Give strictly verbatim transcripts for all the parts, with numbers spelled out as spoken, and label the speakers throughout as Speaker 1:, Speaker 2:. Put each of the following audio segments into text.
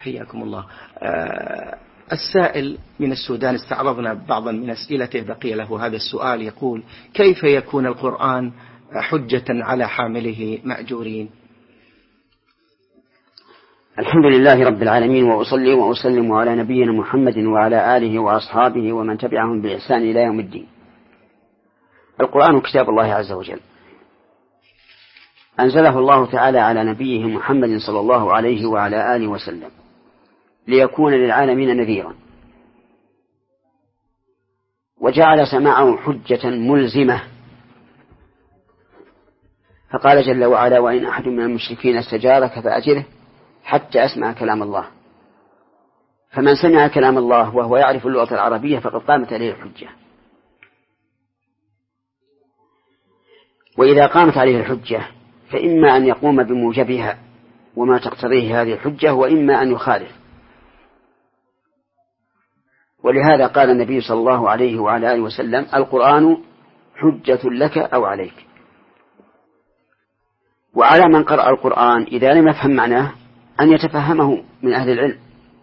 Speaker 1: حياكم الله. آه السائل من السودان استعرضنا بعضا من أسئلته، بقي له هذا السؤال يقول: كيف يكون القرآن حجة على حامله مأجورين؟
Speaker 2: الحمد لله رب العالمين، وأصلي وأسلم على نبينا محمد وعلى آله وأصحابه ومن تبعهم بإحسان إلى يوم الدين. القرآن كتاب الله عز وجل، أنزله الله تعالى على نبيه محمد صلى الله عليه وعلى آله وسلم ليكون للعالمين نذيرا، وجعل سماعه حجة ملزمة، فقال جل وعلا: وإن أحد من المشركين استجارك فأجره حتى أسمع كلام الله. فمن سمع كلام الله وهو يعرف اللغة العربية فقد قامت عليه الحجة. وإذا قامت عليه الحجة فإما أن يقوم بموجبها وما تقتضيه هذه الحجة، وإما أن يخالف. ولهذا قال النبي صلى الله عليه وعلى آله وسلم: القرآن حجة لك أو عليك. وعلى من قرأ القرآن إذا لم يفهم معناه أن يتفهمه من أهل العلم،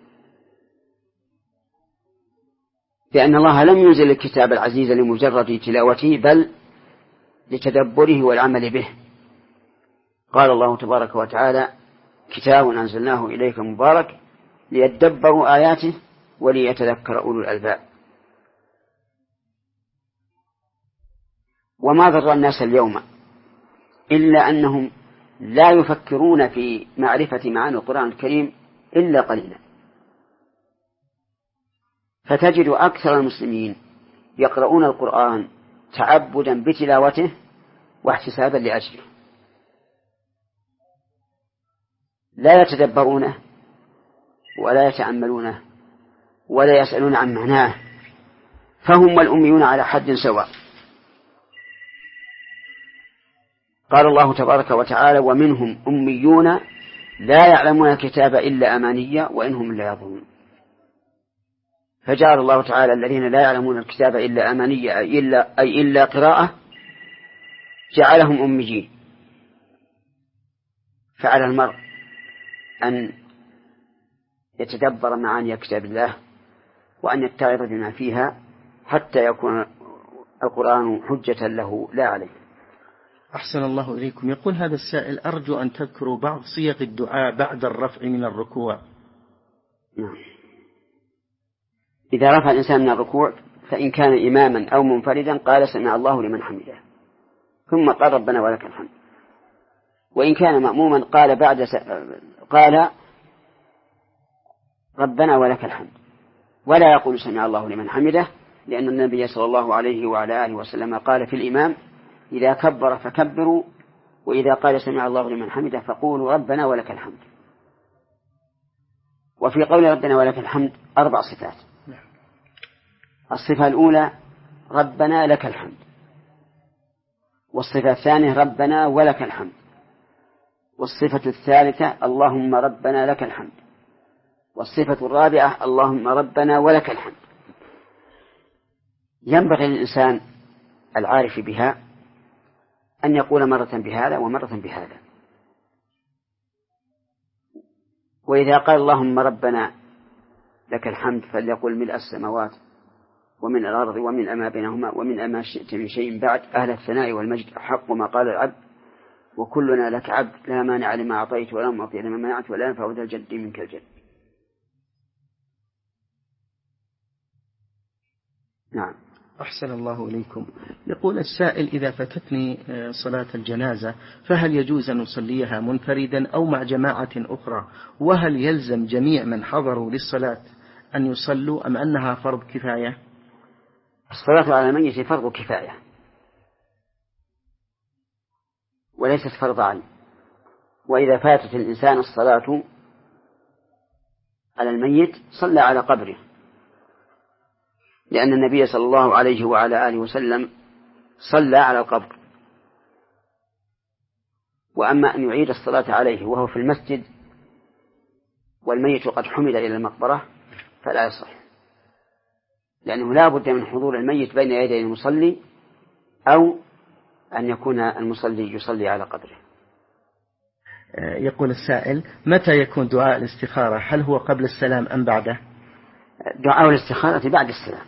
Speaker 2: لأن الله لم ينزل الكتاب العزيز لمجرد تلاوته بل لتدبره والعمل به. قال الله تبارك وتعالى: كتاب أنزلناه إليك مبارك ليدبروا آياته وليتذكر أولو الألباب. وما ضر الناس اليوم إلا أنهم لا يفكرون في معرفة معاني القرآن الكريم إلا قليلا، فتجد أكثر المسلمين يقرؤون القرآن تعبدا بتلاوته واحتسابا لأجله، لا يتدبرونه ولا يتأملونه ولا يسألون عن معناه، فهم والأميون على حد سواء. قال الله تبارك وتعالى: ومنهم أميون لا يعلمون الكتاب إلا أمانية وإنهم لا يظنون. فجعل الله تعالى الذين لا يعلمون الكتاب إلا أمانية أي إلا, أي إلا قراءة، جعلهم أميين. فعلى المرء أن يتدبر معاني كتاب الله وأن يتعظ بما فيها حتى يكون القرآن حجة له لا عليه.
Speaker 1: أحسن الله إليكم. يقول هذا السائل: أرجو أن تذكروا بعض صيغ الدعاء بعد الرفع من الركوع.
Speaker 2: نعم. إذا رفع الإنسان من الركوع فإن كان إماما أو منفردا قال: سمع الله لمن حمده، ثم قال: ربنا ولك الحمد. وإن كان مأموما قال بعد س... قال: ربنا ولك الحمد، ولا يقول سمع الله لمن حمده، لأن النبي صلى الله عليه وعلى آله وسلم قال في الإمام: إذا كبر فكبروا، وإذا قال سمع الله لمن حمده فقولوا ربنا ولك الحمد. وفي قول ربنا ولك الحمد أربع صفات. الصفة الأولى: ربنا لك الحمد. والصفة الثانية: ربنا ولك الحمد. والصفة الثالثة: اللهم ربنا لك الحمد. والصفة الرابعة: اللهم ربنا ولك الحمد. ينبغي للإنسان العارف بها أن يقول مرة بهذا ومرة بهذا. وإذا قال اللهم ربنا لك الحمد فليقل ملء السماوات ومن الأرض ومن ما بينهما ومن ما شئت من شيء بعد، أهل الثناء والمجد حق ما قال العبد، وكلنا لك عبد، لا مانع لما أعطيت ولا معطي لما منعت ولا ينفع ذا الجد منك الجد. نعم.
Speaker 1: أحسن الله إليكم. يقول السائل: إذا فاتتني صلاة الجنازة فهل يجوز أن أصليها منفردا أو مع جماعة أخرى؟ وهل يلزم جميع من حضروا للصلاة أن يصلوا أم أنها فرض كفاية؟
Speaker 2: الصلاة على الميت فرض كفاية وليست فرض عين. وإذا فاتت الإنسان الصلاة على الميت صلى على قبره، لأن النبي صلى الله عليه وعلى آله وسلم صلى على القبر. وأما أن يعيد الصلاة عليه وهو في المسجد والميت قد حمل إلى المقبرة فلا يصح، لأنه لا بد من حضور الميت بين يدي المصلي أو أن يكون المصلي يصلي على قبره.
Speaker 1: يقول السائل: متى يكون دعاء الاستخارة؟ هل هو قبل السلام أم بعده؟
Speaker 2: دعاء الاستخارة بعد السلام،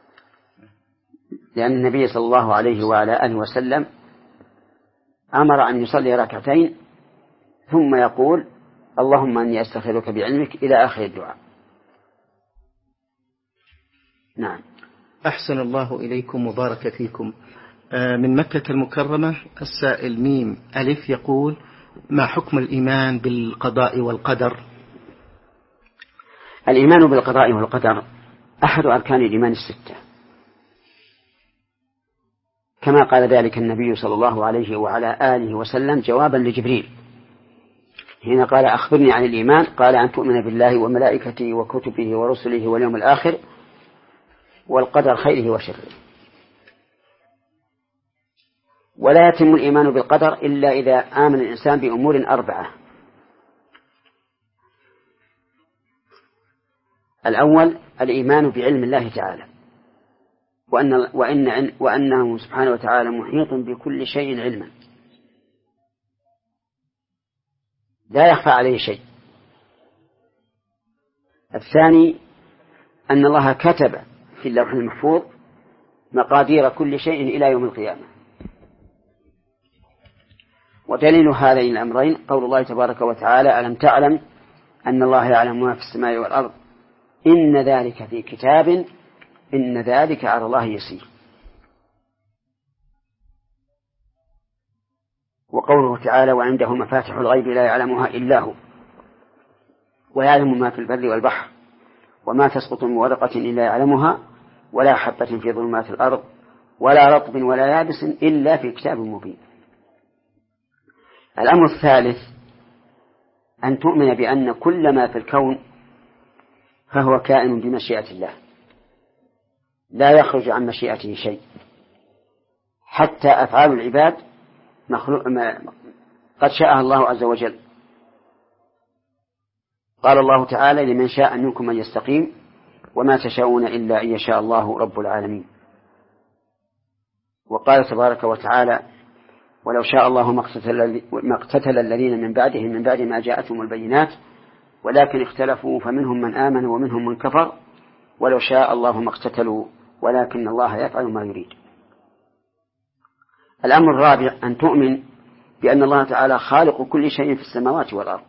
Speaker 2: لأن النبي صلى الله عليه وعلى آله وسلم أمر أن يصلي ركعتين ثم يقول: اللهم أني أستخيرك بعلمك، إلى آخر الدعاء. نعم.
Speaker 1: أحسن الله إليكم وبارك فيكم. من مكة المكرمة السائل ميم ألف يقول: ما حكم الإيمان بالقضاء والقدر؟
Speaker 2: الإيمان بالقضاء والقدر أحد أركان الإيمان الستة، كما قال ذلك النبي صلى الله عليه وعلى آله وسلم جوابا لجبريل حين قال: أخبرني عن الإيمان، قال: أن تؤمن بالله وملائكته وكتبه ورسله واليوم الآخر والقدر خيره وشره. ولا يتم الإيمان بالقدر إلا إذا آمن الإنسان بأمور أربعة: الأول الإيمان بعلم الله تعالى، وأن وإن وأنه سبحانه وتعالى محيط بكل شيء علما لا يخفى عليه شيء. الثاني أن الله كتب في اللوح المحفوظ مقادير كل شيء إلى يوم القيامة. ودليل هذين الأمرين قول الله تبارك وتعالى: ألم تعلم أن الله يعلم ما في السماء والأرض إن ذلك في كتاب إن ذلك على الله يسير. وقوله تعالى: وعنده مفاتح الغيب لا يعلمها إلا هو ويعلم ما في البر والبحر وما تسقط من ورقة إلا يعلمها ولا حبة في ظلمات الأرض ولا رطب ولا يابس إلا في كتاب مبين. الأمر الثالث أن تؤمن بأن كل ما في الكون فهو كائن بمشيئة الله، لا يخرج عن مشيئته شيء، حتى أفعال العباد مخلوق قد شاءها الله عز وجل. قال الله تعالى: لمن شاء منكم أن يستقيم وما تشاءون إلا أن يشاء الله رب العالمين. وقال تبارك وتعالى: ولو شاء الله ما اقتتل الذين من بعدهم من بعد ما جاءتهم البينات ولكن اختلفوا فمنهم من آمن ومنهم من كفر ولو شاء الله ما اقتتلوا ولكن الله يفعل ما يريد. الأمر الرابع أن تؤمن بأن الله تعالى خالق كل شيء في السماوات والأرض،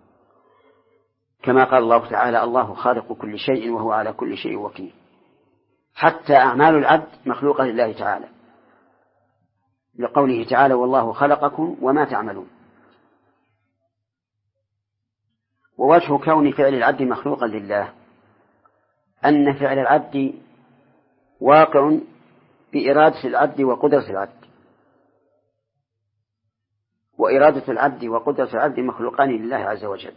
Speaker 2: كما قال الله تعالى: الله خالق كل شيء وهو على كل شيء وكيل. حتى أعمال العبد مخلوقة لله تعالى، لقوله تعالى: والله خلقكم وما تعملون. ووجه كون فعل العبد مخلوقا لله أن فعل العبد واقع بإرادة العبد وقدرة العبد، وإرادة العبد وقدرة العبد مخلوقان لله عز وجل.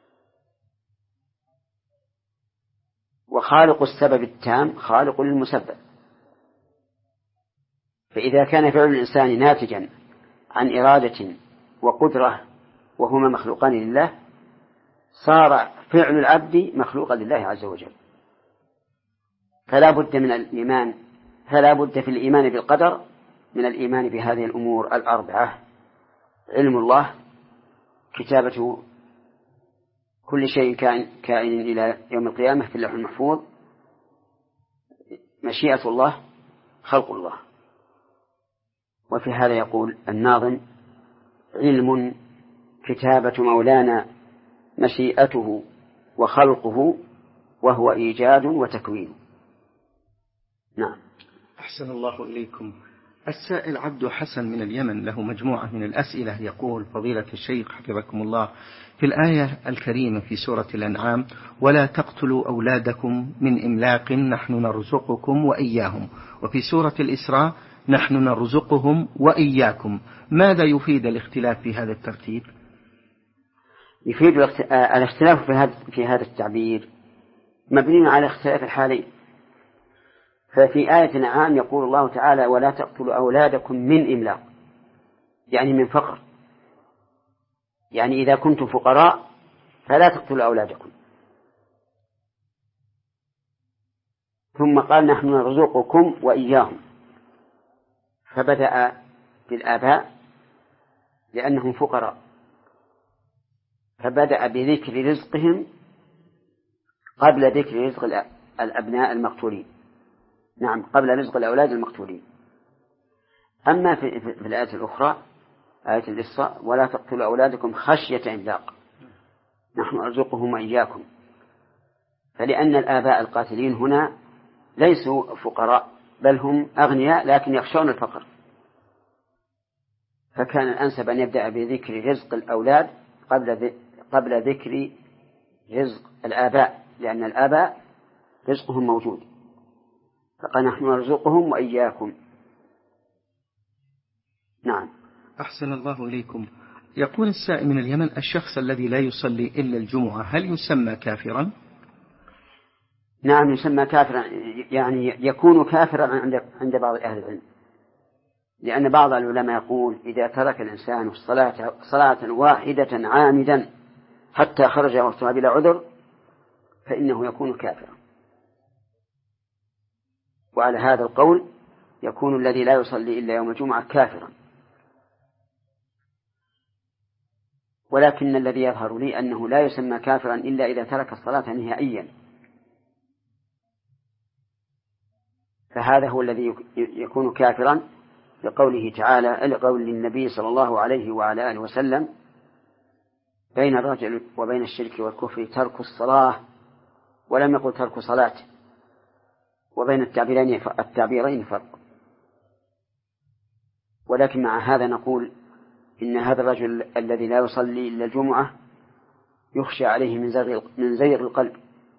Speaker 2: وخالق السبب التام خالق للمسبب، فإذا كان فعل الإنسان ناتجا عن إرادة وقدرة وهما مخلوقان لله صار فعل العبد مخلوقا لله عز وجل. فلا بد من الإيمان فلا بد في الإيمان بالقدر من الإيمان بهذه الأمور الأربعة: علم الله، كتابة كل شيء كائن, كائن إلى يوم القيامة في اللوح المحفوظ، مشيئة الله، خلق الله. وفي هذا يقول الناظم: علم كتابة مولانا مشيئته وخلقه وهو إيجاد وتكوين. نعم.
Speaker 1: أحسن الله إليكم. السائل عبد حسن من اليمن له مجموعة من الأسئلة، يقول: فضيلة الشيخ حفظكم الله، في الآية الكريمة في سورة الأنعام: ولا تقتلوا أولادكم من إملاق نحن نرزقكم وإياهم، وفي سورة الإسراء: نحن نرزقهم وإياكم، ماذا يفيد الاختلاف في هذا الترتيب؟
Speaker 2: يفيد الاختلاف في هذا في هذا التعبير مبني على اختلاف الحالين. ففي آية الأنعام يقول الله تعالى: ولا تقتلوا أولادكم من إملاق، يعني من فقر، يعني إذا كنتم فقراء فلا تقتلوا أولادكم. ثم قال: نحن نرزقكم وإياهم، فبدأ بالآباء لأنهم فقراء، فبدأ بذكر رزقهم قبل ذكر رزق الأبناء المقتولين. نعم، قبل رزق الأولاد المقتولين. أما في, في, في الآية الأخرى آية الإسراء: ولا تقتلوا أولادكم خشية إملاق نحن نرزقهم وإياكم، فلأن الآباء القاتلين هنا ليسوا فقراء بل هم أغنياء لكن يخشون الفقر، فكان الأنسب أن يبدأ بذكر رزق الأولاد قبل قبل ذكر رزق الآباء، لأن الآباء رزقهم موجود، فقال نحن نرزقهم وإياكم. نعم.
Speaker 1: أحسن الله إليكم. يقول السائل من اليمن: الشخص الذي لا يصلي إلا الجمعة هل يسمى كافرا؟
Speaker 2: نعم يسمى كافرا، يعني يكون كافرا عند عند بعض أهل العلم، لأن بعض العلماء يقول إذا ترك الإنسان الصلاة صلاة واحدة عامدا حتى خرج وقتها بلا عذر فإنه يكون كافرا، وعلى هذا القول يكون الذي لا يصلي إلا يوم الجمعة كافرا. ولكن الذي يظهر لي أنه لا يسمى كافرا إلا إذا ترك الصلاة نهائيا، فهذا هو الذي يكون كافرا لقوله تعالى، لقول النبي صلى الله عليه وعلى آله وسلم: بين الرجل وبين الشرك والكفر ترك الصلاة، ولم يقل ترك صلاة، وبين التعبيرين التعبيرين فرق. ولكن مع هذا نقول إن هذا الرجل الذي لا يصلي إلا الجمعة يخشى عليه من زيغ من زيغ القلب،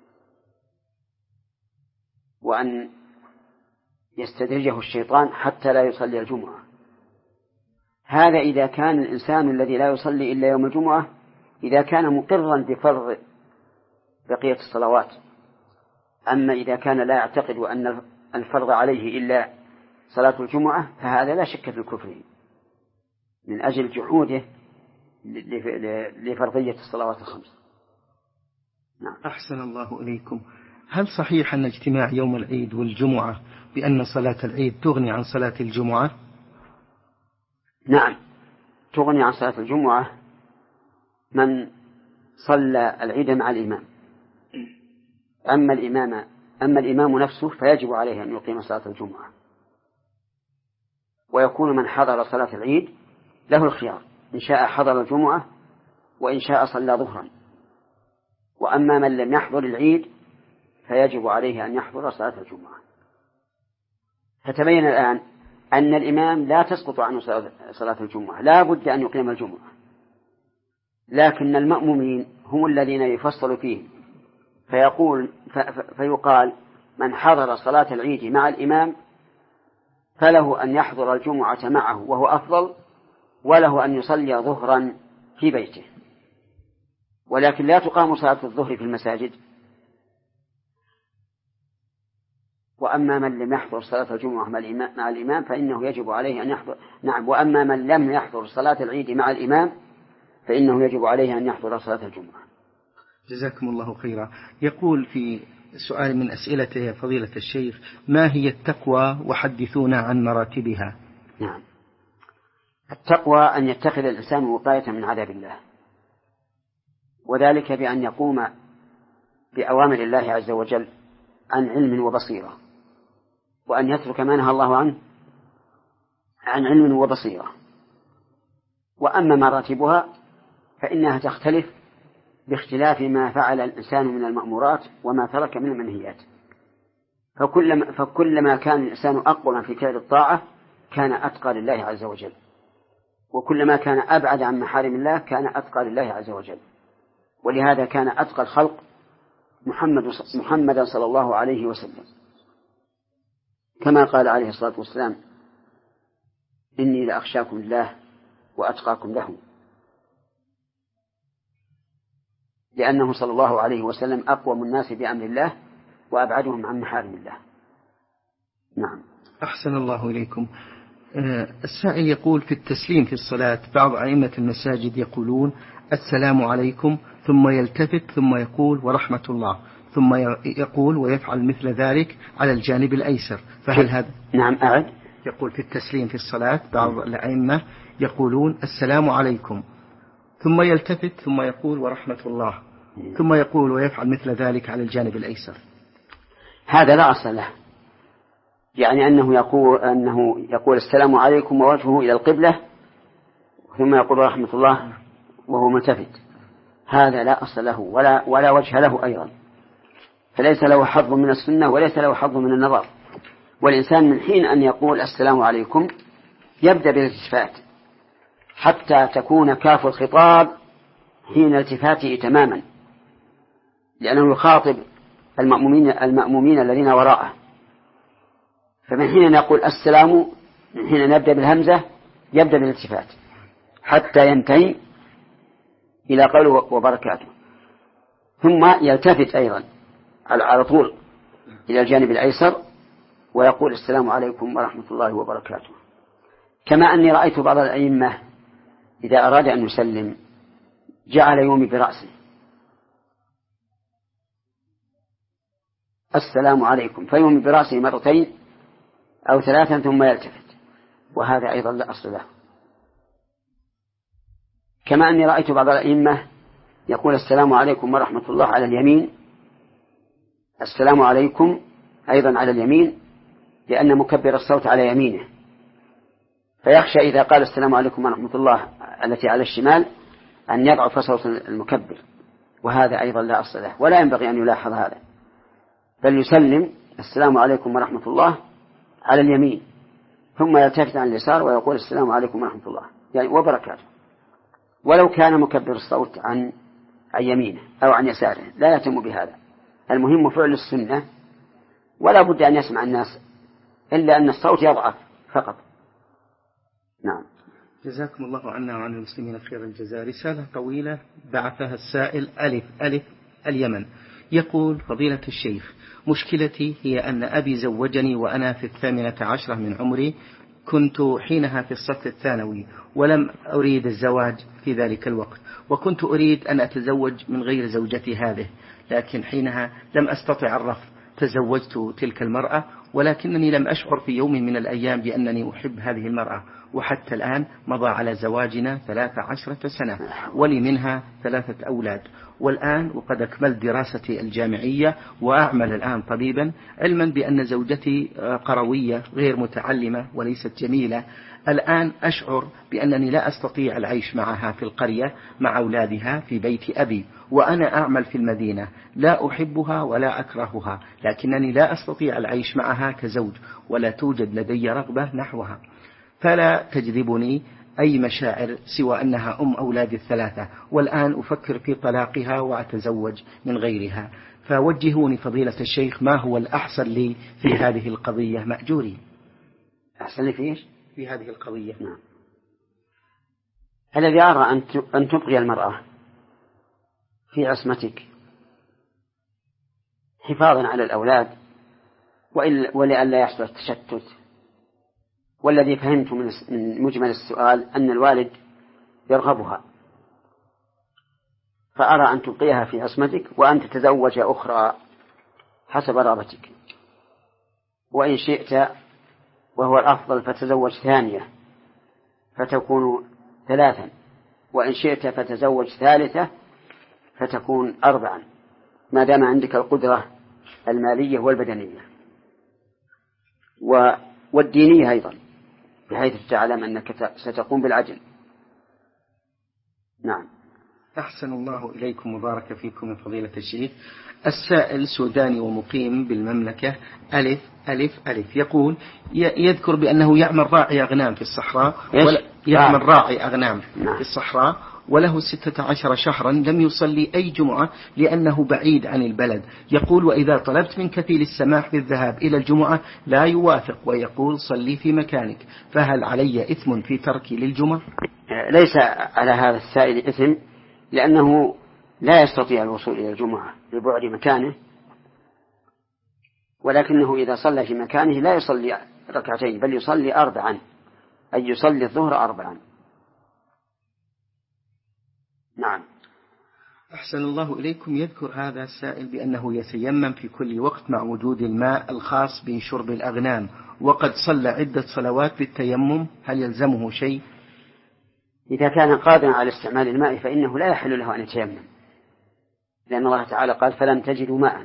Speaker 2: وأن يستدرجه الشيطان حتى لا يصلي الجمعة. هذا إذا كان الإنسان الذي لا يصلي إلا يوم الجمعة إذا كان مقرا بفرض بقية الصلوات. أما إذا كان لا يعتقد أن الفرض عليه إلا صلاة الجمعة فهذا لا شك في الكفر من أجل جحوده لفرضية الصلوات الخمس.
Speaker 1: نعم. أحسن الله إليكم. هل صحيح أن اجتماع يوم العيد والجمعة بأن صلاة العيد تغني عن صلاة الجمعة؟
Speaker 2: نعم، تغني عن صلاة الجمعة من صلى العيد مع الإمام. أما الإمام أما الإمام نفسه فيجب عليه أن يقيم صلاة الجمعة، ويكون من حضر صلاة العيد له الخيار، إن شاء حضر الجمعة وإن شاء صلى ظهرا. وأما من لم يحضر العيد فيجب عليه أن يحضر صلاة الجمعة. فتبين الآن أن الإمام لا تسقط عنه صلاة الجمعة، لا بد أن يقيم الجمعة، لكن المأمومين هم الذين يفصل فيه، فيقول فيقال من حضر صلاة العيد مع الإمام فله أن يحضر الجمعة معه وهو أفضل، وله أن يصلي ظهرا في بيته، ولكن لا تقام صلاة الظهر في المساجد. وأما من لم يحضر صلاة الجمعة مع الإمام فإنه يجب عليه أن يحضر. نعم، وأما من لم يحضر صلاة العيد مع الإمام فإنه يجب عليه أن يحضر صلاة الجمعة.
Speaker 1: جزاكم الله خيرا. يقول في سؤال من أسئلته يا فضيلة الشيخ: ما هي التقوى وحدثونا عن مراتبها؟
Speaker 2: نعم، التقوى أن يتخذ الإنسان وقاية من عذاب الله، وذلك بأن يقوم بأوامر الله عز وجل عن علم وبصيرة، وأن يترك ما نهى الله عنه عن علم وبصيرة. وأما مراتبها فإنها تختلف باختلاف ما فعل الإنسان من المأمورات وما ترك من المنهيات، فكلما, فكلما كان الإنسان أقوى في فعل الطاعة كان أتقى لله عز وجل، وكلما كان أبعد عن محارم الله كان أتقى لله عز وجل. ولهذا كان أتقى الخلق محمد محمدا صلى الله عليه وسلم، كما قال عليه الصلاة والسلام: إني لأخشاكم الله وأتقاكم له، لأنه صلى الله عليه وسلم أقوم الناس بأمر الله وأبعدهم عن محارم الله. نعم.
Speaker 1: أحسن الله إليكم. السائل يقول: في التسليم في الصلاة بعض أئمة المساجد يقولون السلام عليكم ثم يلتفت ثم يقول ورحمة الله، ثم يقول ويفعل مثل ذلك على الجانب الأيسر، فهل هذا؟
Speaker 2: نعم أعد.
Speaker 1: يقول في التسليم في الصلاة بعض الأئمة يقولون السلام عليكم ثم يلتفت ثم يقول ورحمة الله، ثم يقول ويفعل مثل ذلك على الجانب الأيسر.
Speaker 2: هذا لا أصل له، يعني أنه يقول أنه يقول السلام عليكم ووجهه إلى القبلة ثم يقول ورحمة الله وهو ملتفت، هذا لا أصل له ولا ولا وجه له أيضا، فليس له حظ من السنة وليس له حظ من النظر. والإنسان من حين أن يقول السلام عليكم يبدأ بالالتفات حتى تكون كاف الخطاب حين التفاته تماما، لأنه يخاطب المأمومين, المأمومين الذين وراءه. فمن حين يقول السلام، من حين نبدأ بالهمزة يبدأ بالالتفات حتى ينتهي إلى قوله وبركاته، ثم يلتفت أيضا على طول إلى الجانب الأيسر ويقول السلام عليكم ورحمة الله وبركاته. كما أني رأيت بعض الأئمة إذا أراد أن يسلم جعل يومي برأسه السلام عليكم فيومي برأسه مرتين أو ثلاثا ثم يلتفت، وهذا أيضا لا أصل له. كما أني رأيت بعض الأئمة يقول السلام عليكم ورحمة الله على اليمين، السلام عليكم أيضا على اليمين، لأن مكبر الصوت على يمينه، فيخشى إذا قال السلام عليكم ورحمة الله التي على الشمال أن يضعف صوت المكبر، وهذا أيضا لا أصل له ولا ينبغي أن يلاحظ هذا، بل يسلم السلام عليكم ورحمة الله على اليمين ثم يلتفت عن اليسار ويقول السلام عليكم ورحمة الله يعني وبركاته، ولو كان مكبر الصوت عن عن يمينه أو عن يساره لا يهتم بهذا. المهم فعل السنة، ولا بد أن يسمع الناس إلا أن الصوت يضعف فقط. نعم.
Speaker 1: جزاكم الله عنا وعن المسلمين خير الجزاء. رسالة طويلة بعثها السائل ألف ألف اليمن، يقول فضيلة الشيخ، مشكلتي هي أن أبي زوجني وأنا في الثامنة عشرة من عمري، كنت حينها في الصف الثانوي ولم أريد الزواج في ذلك الوقت، وكنت أريد أن أتزوج من غير زوجتي هذه، لكن حينها لم أستطع الرفض، تزوجت تلك المرأة، ولكنني لم أشعر في يوم من الأيام بأنني أحب هذه المرأة، وحتى الآن مضى على زواجنا ثلاث عشرة سنة ولي منها ثلاثة أولاد، والآن وقد أكملت دراستي الجامعية وأعمل الآن طبيبا، علما بأن زوجتي قروية غير متعلمة وليست جميلة. الآن أشعر بأنني لا أستطيع العيش معها في القرية مع أولادها في بيت أبي، وأنا أعمل في المدينة، لا أحبها ولا أكرهها، لكنني لا أستطيع العيش معها كزوج، ولا توجد لدي رغبة نحوها، فلا تجذبني أي مشاعر سوى أنها أم أولادي الثلاثة، والآن أفكر في طلاقها وأتزوج من غيرها، فوجهوني فضيلة الشيخ ما هو الأحسن لي في هذه القضية مأجوري.
Speaker 2: أحسن لي فيه
Speaker 1: في هذه القضية.
Speaker 2: نعم. الذي أرى أن تبقي المرأة في عصمتك حفاظا على الأولاد ولئلا يحصل التشتت، والذي فهمت من مجمل السؤال أن الوالد يرغبها، فأرى أن تبقيها في عصمتك وأن تتزوج أخرى حسب رغبتك، وإن شئت وهو الأفضل فتزوج ثانية فتكون ثلاثا، وإن شئت فتزوج ثالثة فتكون أربعا، ما دام عندك القدرة المالية والبدنية والدينية أيضا، بحيث تعلم أنك ستقوم بالعدل. نعم.
Speaker 1: أحسن الله إليكم وبارك فيكم من فضيلة الشيخ. السائل سوداني ومقيم بالمملكة ألف ألف ألف، يقول يذكر بأنه يعمل راعي أغنام في الصحراء، يعمل راعي أغنام في الصحراء وله ستة عشر شهرا لم يصلي أي جمعة لأنه بعيد عن البلد، يقول وإذا طلبت من كفيل السماح بالذهاب إلى الجمعة لا يوافق ويقول صلي في مكانك، فهل علي إثم في تركي للجمعة؟
Speaker 2: ليس على هذا السائل إثم، لأنه لا يستطيع الوصول إلى الجمعة لبعد مكانه، ولكنه إذا صلى في مكانه لا يصلي ركعتين بل يصلي أربعا، أي يصلي الظهر أربعا. نعم.
Speaker 1: أحسن الله إليكم. يذكر هذا السائل بأنه يتيمم في كل وقت مع وجود الماء الخاص بشرب الأغنام، وقد صلى عدة صلوات بالتيمم، هل يلزمه شيء؟
Speaker 2: إذا كان قادرا على استعمال الماء فإنه لا يحل له أن يتيمم، لأن الله تعالى قال فلم تجدوا ماء.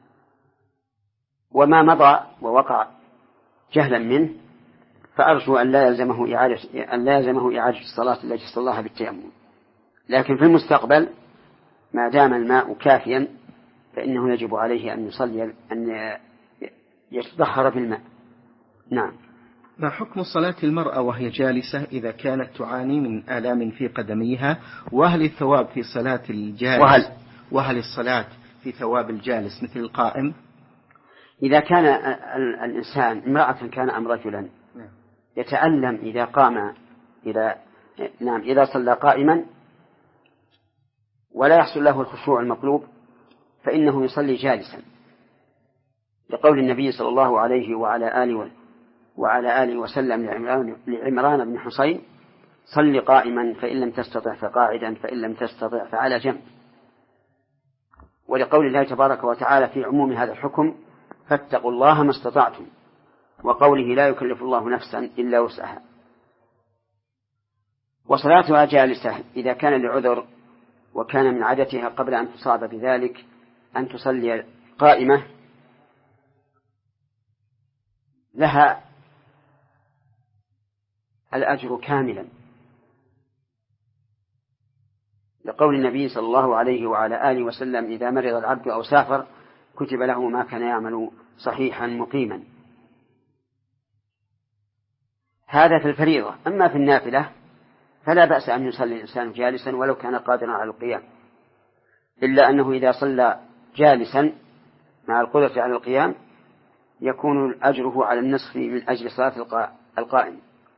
Speaker 2: وما مضى ووقع جهلا منه فأرجو أن لا يلزمه إعادة أن لا يلزمه إعادة الصلاة التي صلاها بالتيمم، لكن في المستقبل ما دام الماء كافيا فإنه يجب عليه أن يصلي أن يتطهر بالماء. نعم.
Speaker 1: ما حكم صلاة المرأة وهي جالسة إذا كانت تعاني من آلام في قدميها؟ وهل الثواب في صلاة الجالس
Speaker 2: وهل,
Speaker 1: وهل الصلاة في ثواب الجالس مثل القائم؟
Speaker 2: إذا كان الإنسان امرأة كان أم رجلا يتألم إذا قام إذا نعم إذا صلى قائما ولا يحصل له الخشوع المطلوب فإنه يصلي جالسا، لقول النبي صلى الله عليه وعلى آله وعلى آله وسلم لعمران, لعمران بن حصين صل قائما فإن لم تستطع فقاعدا فإن لم تستطع فعلى جنب، ولقول الله تبارك وتعالى في عموم هذا الحكم فاتقوا الله ما استطعتم، وقوله لا يكلف الله نفسا إلا وسعها. وصلاتها جالسة إذا كان لعذر وكان من عادتها قبل أن تصاب بذلك أن تصلي قائمة لها الأجر كاملا، لقول النبي صلى الله عليه وعلى آله وسلم إذا مرض العبد أو سافر كتب له ما كان يعمل صحيحا مقيما. هذا في الفريضة. أما في النافلة فلا بأس أن يصلي الإنسان جالسا ولو كان قادرا على القيام، إلا أنه إذا صلى جالسا مع القدرة على القيام يكون أجره على النصف من أجل صلاة القائم.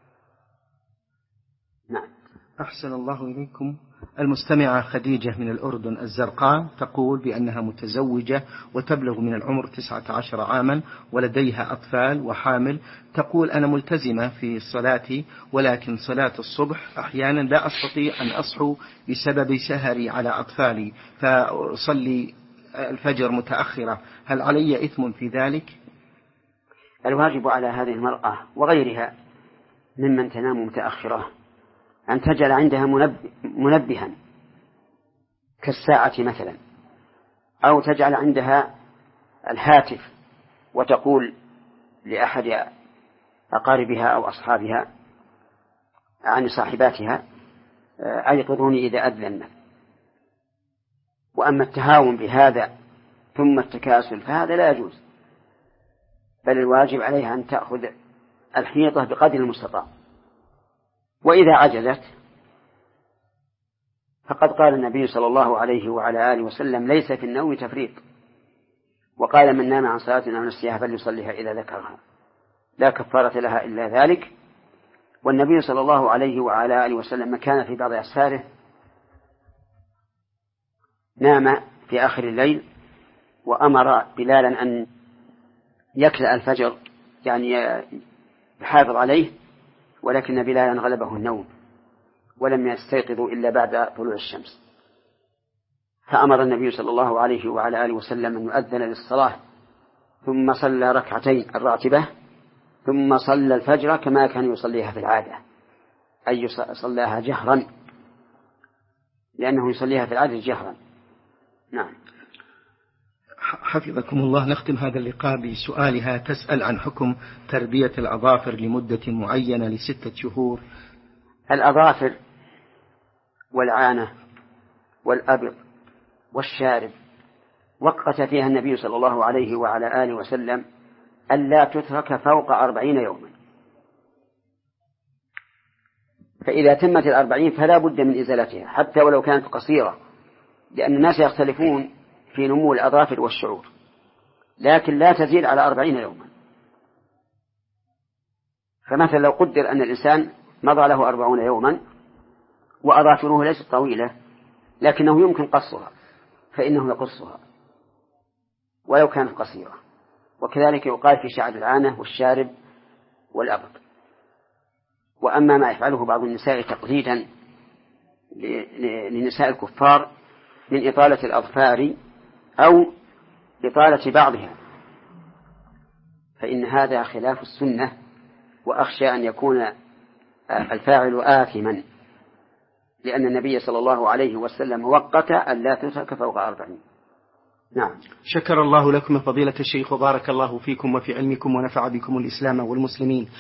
Speaker 2: نعم.
Speaker 1: أحسن الله إليكم. المستمعة خديجة من الأردن الزرقاء تقول بأنها متزوجة وتبلغ من العمر تسعة عشر عاما ولديها أطفال وحامل. تقول أنا ملتزمة في صلاتي ولكن صلاة الصبح أحيانا لا أستطيع أن أصحو بسبب سهري على أطفالي فأصلي الفجر متأخرة، هل علي إثم في ذلك؟
Speaker 2: الواجب على هذه المرأة وغيرها ممن تنام متأخرة أن تجعل عندها منبها كالساعة مثلا، أو تجعل عندها الهاتف وتقول لأحد أقاربها أو أصحابها عن صاحباتها أيقظوني إذا أذن. وأما التهاون بهذا ثم التكاسل فهذا لا يجوز، بل الواجب عليها أن تأخذ الحيطة بقدر المستطاع. وإذا عجزت فقد قال النبي صلى الله عليه وعلى آله وسلم ليس في النوم تفريط، وقال من نام عن صلاة أو نسيها فليصليها إذا ذكرها لا كفارة لها إلا ذلك. والنبي صلى الله عليه وعلى آله وسلم كان في بعض أسفاره نام في آخر الليل وأمر بلالا أن يكلأ الفجر يعني يحافظ عليه، ولكن بلالا غلبه النوم ولم يستيقظوا إلا بعد طلوع الشمس، فأمر النبي صلى الله عليه وعلى آله وسلم أن يؤذن للصلاة ثم صلى ركعتين الراتبة ثم صلى الفجر كما كان يصليها في العادة، أي صلاها جهرا، لأنه يصليها في العادة جهرا. نعم.
Speaker 1: حفظكم الله. نختم هذا اللقاء بسؤالها، تسأل عن حكم تربية الأظافر لمدة معينة لستة شهور.
Speaker 2: الأظافر والعانة والأبط والشارب وقت فيها النبي صلى الله عليه وعلى آله وسلم ألا تترك فوق أربعين يوما، فإذا تمت الأربعين فلا بد من إزالتها حتى ولو كانت قصيرة، لأن الناس يختلفون في نمو الأظافر والشعور، لكن لا تزيد على أربعين يوما. فمثلا لو قدر أن الإنسان مضى له أربعون يوما وأظافره ليست طويلة لكنه يمكن قصها فإنه يقصها ولو كانت قصيرة. وكذلك يقال في شعر العانة والشارب والأبط. وأما ما يفعله بعض النساء تقليدا لنساء الكفار من إطالة الأظفار أو إطالة بعضها فإن هذا خلاف السنة، وأخشى أن يكون الفاعل آثما لأن النبي صلى الله عليه وسلم وقت أن لا تترك فوق أربعين. نعم.
Speaker 1: شكر الله لكم فضيلة الشيخ وبارك الله فيكم وفي علمكم ونفع بكم الإسلام والمسلمين.